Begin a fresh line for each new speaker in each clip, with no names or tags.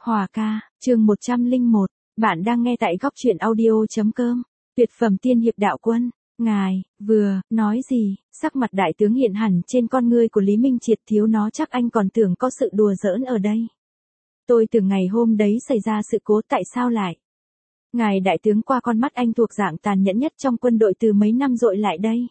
Hòa ca, chương 101, bạn đang nghe tại góc truyện audio.com. Tuyệt phẩm tiên hiệp đạo quân, ngài, vừa, nói gì, sắc mặt đại tướng hiện hẳn trên con ngươi của Lý Minh Triệt, thiếu nó chắc anh còn tưởng có sự đùa giỡn ở đây. Tôi tưởng ngày hôm đấy xảy ra sự cố tại sao lại. Ngài đại tướng qua con mắt anh thuộc dạng tàn nhẫn nhất trong quân đội từ mấy năm dội lại đây.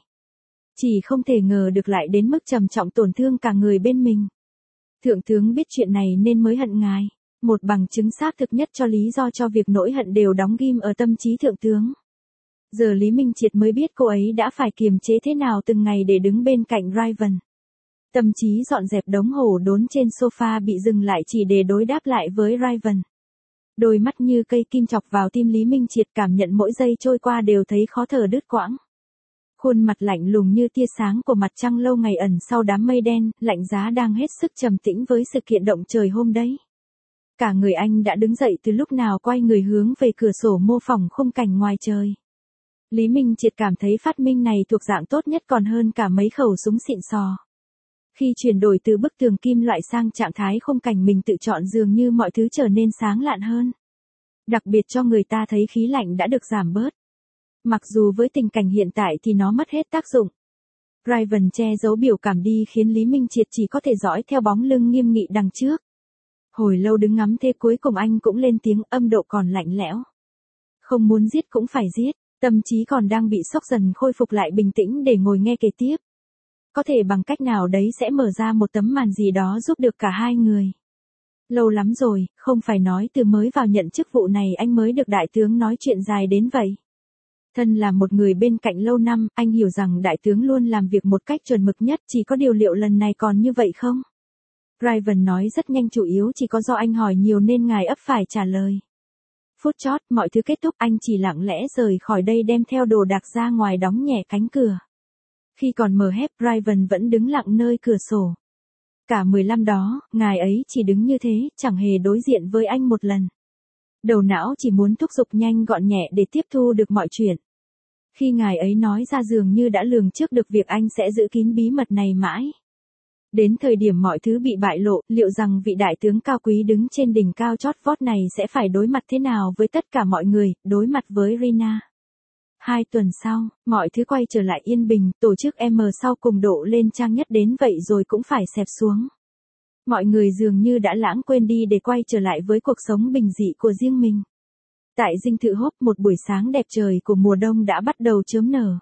Chỉ không thể ngờ được lại đến mức trầm trọng tổn thương cả người bên mình. Thượng tướng biết chuyện này nên mới hận ngài. Một bằng chứng xác thực nhất cho lý do cho việc nỗi hận đều đóng ghim ở tâm trí thượng tướng. Giờ Lý Minh Triệt mới biết cô ấy đã phải kiềm chế thế nào từng ngày để đứng bên cạnh Raven. Tâm trí dọn dẹp đống hổ đốn trên sofa bị dừng lại chỉ để đối đáp lại với Raven. Đôi mắt như cây kim chọc vào tim Lý Minh Triệt, cảm nhận mỗi giây trôi qua đều thấy khó thở đứt quãng. Khuôn mặt lạnh lùng như tia sáng của mặt trăng lâu ngày ẩn sau đám mây đen, lạnh giá đang hết sức trầm tĩnh với sự kiện động trời hôm đấy. Cả người anh đã đứng dậy từ lúc nào, quay người hướng về cửa sổ mô phỏng khung cảnh ngoài trời. Lý Minh Triệt cảm thấy phát minh này thuộc dạng tốt nhất còn hơn cả mấy khẩu súng xịn sò. Khi chuyển đổi từ bức tường kim loại sang trạng thái khung cảnh mình tự chọn, dường như mọi thứ trở nên sáng lạn hơn. Đặc biệt cho người ta thấy khí lạnh đã được giảm bớt. Mặc dù với tình cảnh hiện tại thì nó mất hết tác dụng. Raven che giấu biểu cảm đi khiến Lý Minh Triệt chỉ có thể dõi theo bóng lưng nghiêm nghị đằng trước. Hồi lâu đứng ngắm thế cuối cùng anh cũng lên tiếng, âm độ còn lạnh lẽo. Không muốn giết cũng phải giết, tâm trí còn đang bị sốc dần khôi phục lại bình tĩnh để ngồi nghe kể tiếp. Có thể bằng cách nào đấy sẽ mở ra một tấm màn gì đó giúp được cả hai người. Lâu lắm rồi, không phải nói từ mới vào nhận chức vụ này anh mới được đại tướng nói chuyện dài đến vậy. Thân là một người bên cạnh lâu năm, anh hiểu rằng đại tướng luôn làm việc một cách chuẩn mực nhất, chỉ có điều liệu lần này còn như vậy không? Raven nói rất nhanh, chủ yếu chỉ có do anh hỏi nhiều nên ngài ấp phải trả lời. Phút chót, mọi thứ kết thúc, anh chỉ lặng lẽ rời khỏi đây đem theo đồ đạc ra ngoài đóng nhẹ cánh cửa. Khi còn mở hép, Raven vẫn đứng lặng nơi cửa sổ. Cả 15 đó, ngài ấy chỉ đứng như thế, chẳng hề đối diện với anh một lần. Đầu não chỉ muốn thúc giục nhanh gọn nhẹ để tiếp thu được mọi chuyện. Khi ngài ấy nói ra dường như đã lường trước được việc anh sẽ giữ kín bí mật này mãi. Đến thời điểm mọi thứ bị bại lộ, liệu rằng vị đại tướng cao quý đứng trên đỉnh cao chót vót này sẽ phải đối mặt thế nào với tất cả mọi người, đối mặt với Rina. 2 tuần sau, mọi thứ quay trở lại yên bình, tổ chức M sau cùng độ lên trang nhất đến vậy rồi cũng phải xẹp xuống. Mọi người dường như đã lãng quên đi để quay trở lại với cuộc sống bình dị của riêng mình. Tại dinh thự Hốp, một buổi sáng đẹp trời của mùa đông đã bắt đầu chớm nở.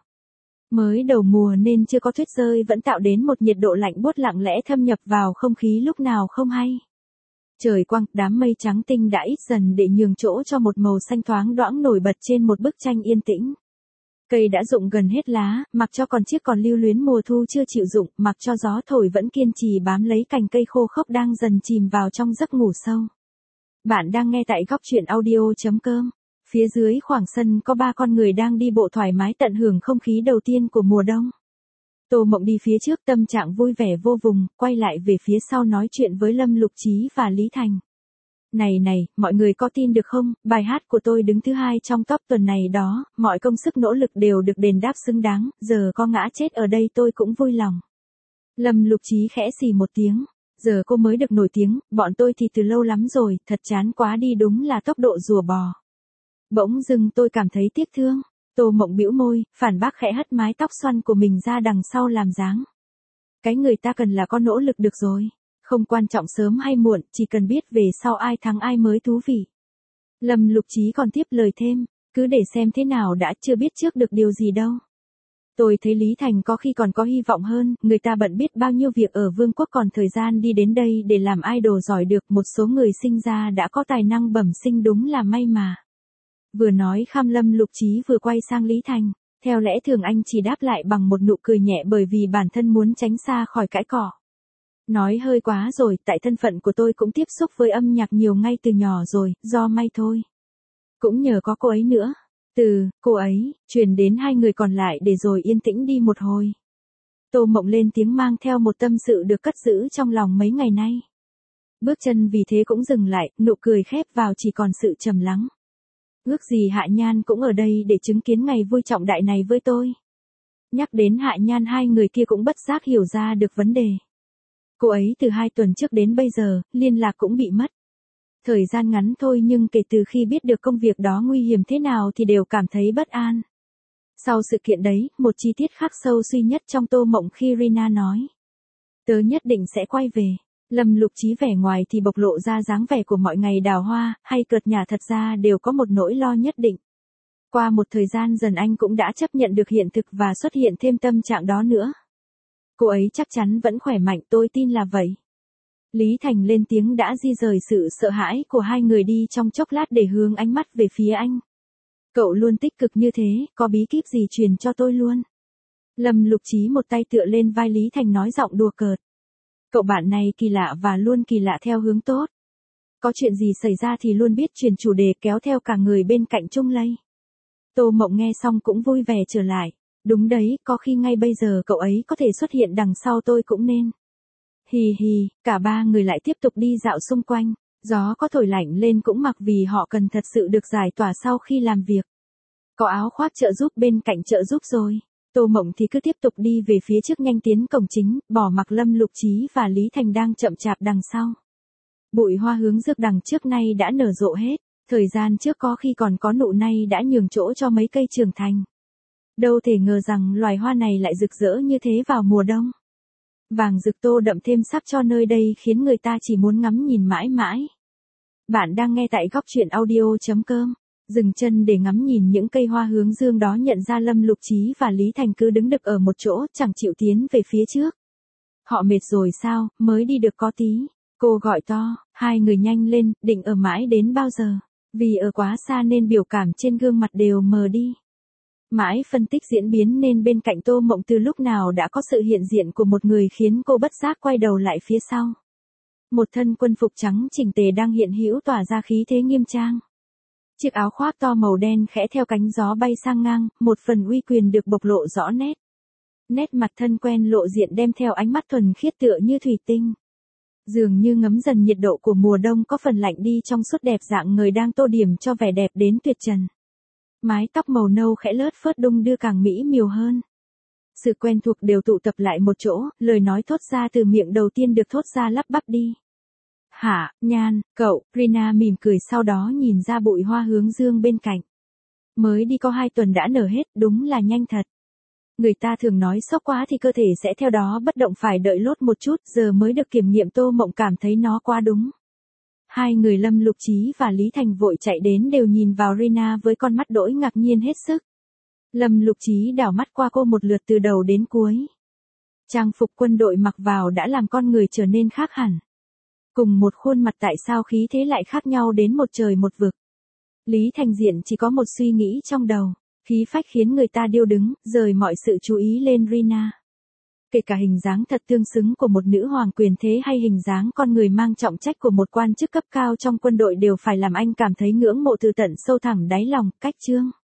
Mới đầu mùa nên chưa có tuyết rơi vẫn tạo đến một nhiệt độ lạnh buốt lặng lẽ thâm nhập vào không khí lúc nào không hay. Trời quang, đám mây trắng tinh đã ít dần để nhường chỗ cho một màu xanh thoáng đoãng nổi bật trên một bức tranh yên tĩnh. Cây đã rụng gần hết lá, mặc cho còn chiếc còn lưu luyến mùa thu chưa chịu rụng, mặc cho gió thổi vẫn kiên trì bám lấy cành cây khô khốc đang dần chìm vào trong giấc ngủ sâu. Bạn đang nghe tại góc truyện audio.com. Phía dưới khoảng sân có 3 con người đang đi bộ thoải mái tận hưởng không khí đầu tiên của mùa đông. Tô Mộng đi phía trước tâm trạng vui vẻ vô vùng, quay lại về phía sau nói chuyện với Lâm Lục Chí và Lý Thành. Này, mọi người có tin được không, bài hát của tôi đứng thứ 2 trong top tuần này đó, mọi công sức nỗ lực đều được đền đáp xứng đáng, giờ có ngã chết ở đây tôi cũng vui lòng. Lâm Lục Chí khẽ xì một tiếng, giờ cô mới được nổi tiếng, bọn tôi thì từ lâu lắm rồi, thật chán quá đi, đúng là tốc độ rùa bò. Bỗng dưng tôi cảm thấy tiếc thương. Tô Mộng bĩu môi, phản bác khẽ hất mái tóc xoăn của mình ra đằng sau làm dáng. Cái người ta cần là có nỗ lực được rồi. Không quan trọng sớm hay muộn, chỉ cần biết về sau ai thắng ai mới thú vị. Lâm Lục Chí còn tiếp lời thêm, cứ để xem thế nào đã, chưa biết trước được điều gì đâu. Tôi thấy Lý Thành có khi còn có hy vọng hơn, người ta bận biết bao nhiêu việc ở vương quốc còn thời gian đi đến đây để làm idol giỏi được, một số người sinh ra đã có tài năng bẩm sinh đúng là may mà. Vừa nói kham Lâm Lục Chí vừa quay sang Lý Thành, theo lẽ thường anh chỉ đáp lại bằng một nụ cười nhẹ bởi vì bản thân muốn tránh xa khỏi cãi cọ. Nói hơi quá rồi, tại thân phận của tôi cũng tiếp xúc với âm nhạc nhiều ngay từ nhỏ rồi, do may thôi. Cũng nhờ có cô ấy nữa. Từ cô ấy truyền đến 2 người còn lại để rồi yên tĩnh đi một hồi. Tô Mộng lên tiếng mang theo một tâm sự được cất giữ trong lòng mấy ngày nay. Bước chân vì thế cũng dừng lại, nụ cười khép vào chỉ còn sự trầm lắng. Ước gì Hạ Nhan cũng ở đây để chứng kiến ngày vui trọng đại này với tôi. Nhắc đến Hạ Nhan, 2 người kia cũng bất giác hiểu ra được vấn đề. Cô ấy từ 2 tuần trước đến bây giờ, liên lạc cũng bị mất. Thời gian ngắn thôi nhưng kể từ khi biết được công việc đó nguy hiểm thế nào thì đều cảm thấy bất an. Sau sự kiện đấy, một chi tiết khắc sâu duy nhất trong Tô Mộng khi Rina nói. Tớ nhất định sẽ quay về. Lâm Lục Chí vẻ ngoài thì bộc lộ ra dáng vẻ của mọi ngày đào hoa, hay cợt nhả thật ra đều có một nỗi lo nhất định. Qua một thời gian dần anh cũng đã chấp nhận được hiện thực và xuất hiện thêm tâm trạng đó nữa. Cô ấy chắc chắn vẫn khỏe mạnh, tôi tin là vậy. Lý Thành lên tiếng đã di rời sự sợ hãi của hai người đi trong chốc lát để hướng ánh mắt về phía anh. Cậu luôn tích cực như thế, có bí kíp gì truyền cho tôi luôn. Lâm Lục Chí một tay tựa lên vai Lý Thành nói giọng đùa cợt. Cậu bạn này kỳ lạ và luôn kỳ lạ theo hướng tốt. Có chuyện gì xảy ra thì luôn biết truyền chủ đề kéo theo cả người bên cạnh chung lây. Tô Mộng nghe xong cũng vui vẻ trở lại. Đúng đấy, có khi ngay bây giờ cậu ấy có thể xuất hiện đằng sau tôi cũng nên. Hì hì, cả ba người lại tiếp tục đi dạo xung quanh. Gió có thổi lạnh lên cũng mặc vì họ cần thật sự được giải tỏa sau khi làm việc. Có áo khoác trợ giúp bên cạnh trợ giúp rồi. Tô Mộng thì cứ tiếp tục đi về phía trước nhanh tiến cổng chính, bỏ mặc Lâm Lục Chí và Lý Thành đang chậm chạp đằng sau. Bụi hoa hướng dược đằng trước nay đã nở rộ hết, thời gian trước có khi còn có nụ nay đã nhường chỗ cho mấy cây trưởng thành. Đâu thể ngờ rằng loài hoa này lại rực rỡ như thế vào mùa đông. Vàng rực tô đậm thêm sắc cho nơi đây khiến người ta chỉ muốn ngắm nhìn mãi mãi. Bạn đang nghe tại góc truyện audio.com. Dừng chân để ngắm nhìn những cây hoa hướng dương đó, nhận ra Lâm Lục Chí và Lý Thành cứ đứng đực ở một chỗ chẳng chịu tiến về phía trước. Họ mệt rồi sao, mới đi được có tí. Cô gọi to, hai người nhanh lên, định ở mãi đến bao giờ. Vì ở quá xa nên biểu cảm trên gương mặt đều mờ đi. Mãi phân tích diễn biến nên bên cạnh Tô Mộng từ lúc nào đã có sự hiện diện của một người khiến cô bất giác quay đầu lại phía sau. Một thân quân phục trắng chỉnh tề đang hiện hữu tỏa ra khí thế nghiêm trang. Chiếc áo khoác to màu đen khẽ theo cánh gió bay sang ngang, một phần uy quyền được bộc lộ rõ nét. Nét mặt thân quen lộ diện đem theo ánh mắt thuần khiết tựa như thủy tinh. Dường như ngấm dần nhiệt độ của mùa đông có phần lạnh đi trong suốt đẹp dạng người đang tô điểm cho vẻ đẹp đến tuyệt trần. Mái tóc màu nâu khẽ lướt phớt đung đưa càng mỹ miều hơn. Sự quen thuộc đều tụ tập lại một chỗ, lời nói thốt ra từ miệng đầu tiên được thốt ra lắp bắp đi. Hả, Nhan, cậu, Rina mỉm cười sau đó nhìn ra bụi hoa hướng dương bên cạnh. Mới đi có 2 tuần đã nở hết, đúng là nhanh thật. Người ta thường nói sốc quá thì cơ thể sẽ theo đó bất động, phải đợi lốt một chút, giờ mới được kiểm nghiệm. Tô Mộng cảm thấy nó quá đúng. Hai người Lâm Lục Chí và Lý Thành vội chạy đến đều nhìn vào Rina với con mắt đỗi ngạc nhiên hết sức. Lâm Lục Chí đảo mắt qua cô một lượt từ đầu đến cuối. Trang phục quân đội mặc vào đã làm con người trở nên khác hẳn. Cùng một khuôn mặt tại sao khí thế lại khác nhau đến một trời một vực. Lý Thành Diện chỉ có một suy nghĩ trong đầu, khí phách khiến người ta điêu đứng, rời mọi sự chú ý lên Rina. Kể cả hình dáng thật tương xứng của một nữ hoàng quyền thế hay hình dáng con người mang trọng trách của một quan chức cấp cao trong quân đội đều phải làm anh cảm thấy ngưỡng mộ từ tận sâu thẳm đáy lòng. Cách chương